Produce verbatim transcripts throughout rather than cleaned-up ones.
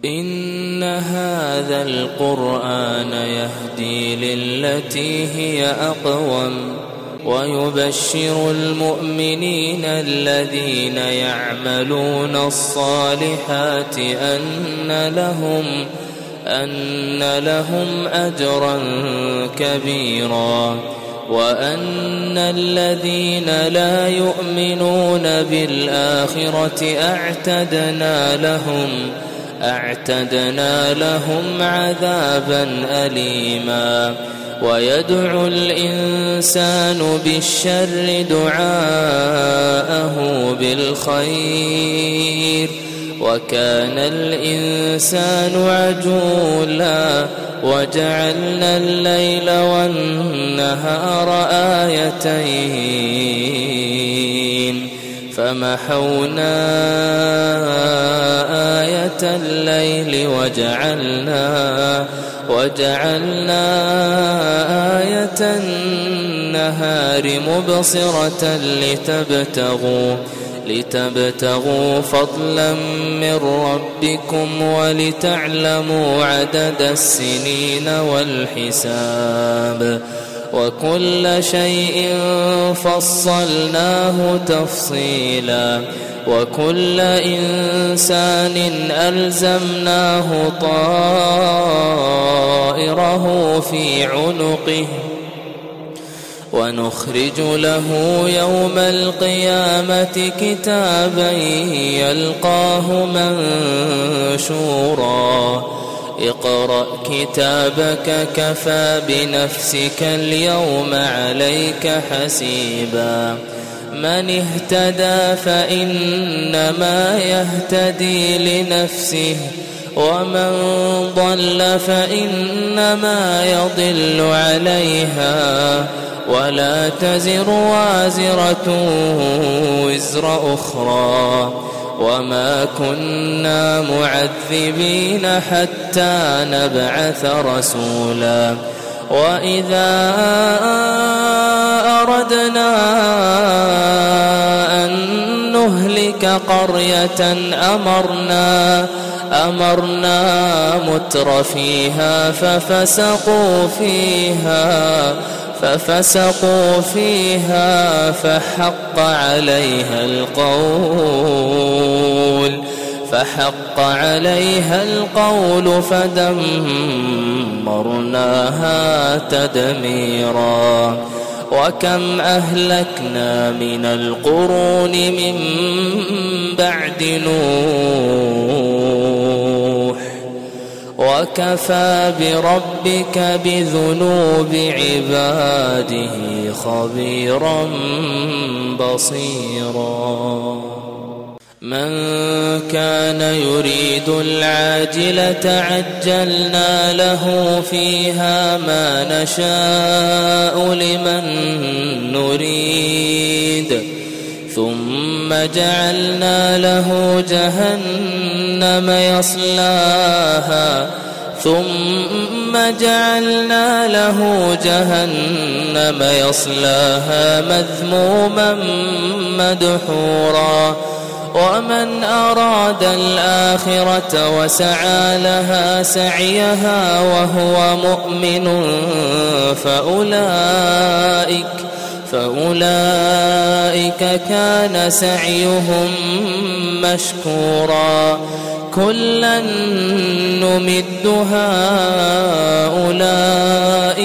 إن هذا القرآن يهدي للتي هي أقوم ويبشر المؤمنين الذين يعملون الصالحات أن لهم أن لهم أجرا كبيرا وأن الذين لا يؤمنون بالآخرة أعتدنا لهم أعتدنا لهم عذابا أليما ويدعو الإنسان بالشر دعاءه بالخير وكان الإنسان عجولا وجعلنا الليل والنهار آيتين فمحونا آية الليل وجعلنا وجعلنا آية النهار مبصرة لتبتغوا لتبتغوا فضلا من ربكم ولتعلموا عدد السنين والحساب وكل شيء فصلناه تفصيلا وكل إنسان ألزمناه طائره في عنقه ونخرج له يوم القيامة كتابا يلقاه منشورا اقرأ كتابك كفى بنفسك اليوم عليك حسيبا من اهتدى فإنما يهتدي لنفسه ومن ضل فإنما يضل عليها ولا تزر وازرة وزر أخرى وما كنا معذبين حتى نبعث رسولا وإذا أردنا أن نهلك قرية أمرنا أمرنا متر فيها ففسقوا فيها ففسقوا فيها فحق عليها القول فحق عليها القول فدمرناها تدميرا وكم أهلكنا من القرون من بعد نوح وكفى بربك بذنوب عباده خبيرا بصيرا من كان يريد العاجلة عجلنا له فيها ما نشاء لمن نريد ثم جعلنا له جهنم يصلاها ثم جعلنا له جهنم يصلاها مذموما مدحورا ومن أراد الآخرة وسعى لها سعيها وهو مؤمن فأولئك فأولئك كان سعيهم مشكورا كلا نمد هؤلاء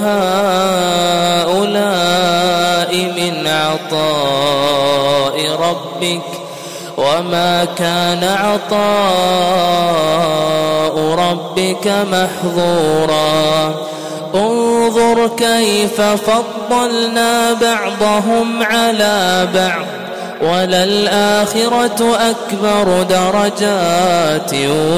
وهؤلاء من عطاء ربك وما كان عطاء ربك محظورا انظر كيف فضلنا بعضهم على بعض وللآخرة أكبر درجات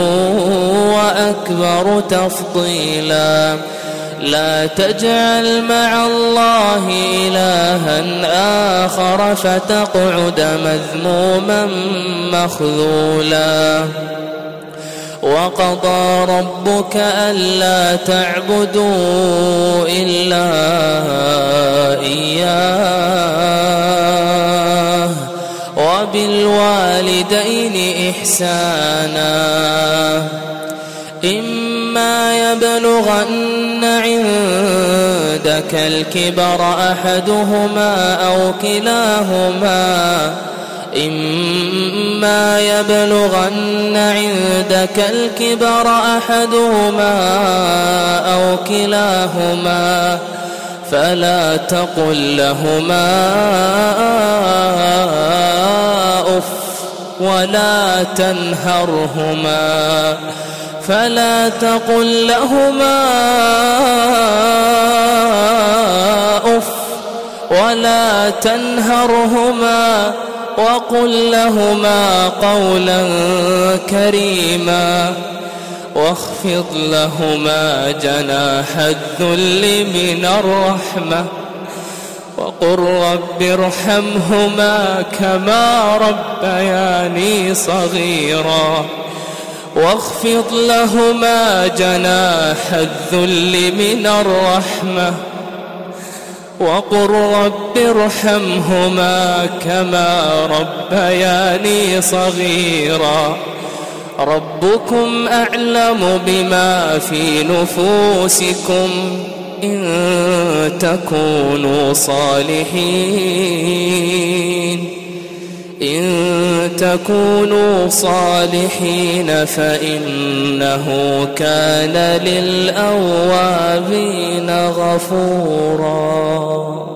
وأكبر تفضيلا لا تجعل مع الله إلها آخر فتقعد مذموما مخذولا وقضى ربك ألا تعبدوا إلا إياه وبالوالدين إحسانا إما يبلغن عندك الكبر أحدهما أو كلاهما إما يبلغن عندك الكبر أحدهما أو كلاهما فلا تقل لهما أف ولا تنهرهما فلا تقل لهما أف ولا تنهرهما وقل لهما قولا كريما واخفض لهما جناح الذل من الرحمة وقل رب ارحمهما كما ربياني صغيرا واخفض لهما جناح الذل من الرحمة وقل رب ارحمهما كما ربياني صغيرا ربكم أعلم بما في نفوسكم إن تكونوا صالحين إن تكونوا صالحين فإنه كان للأوابين غفورا.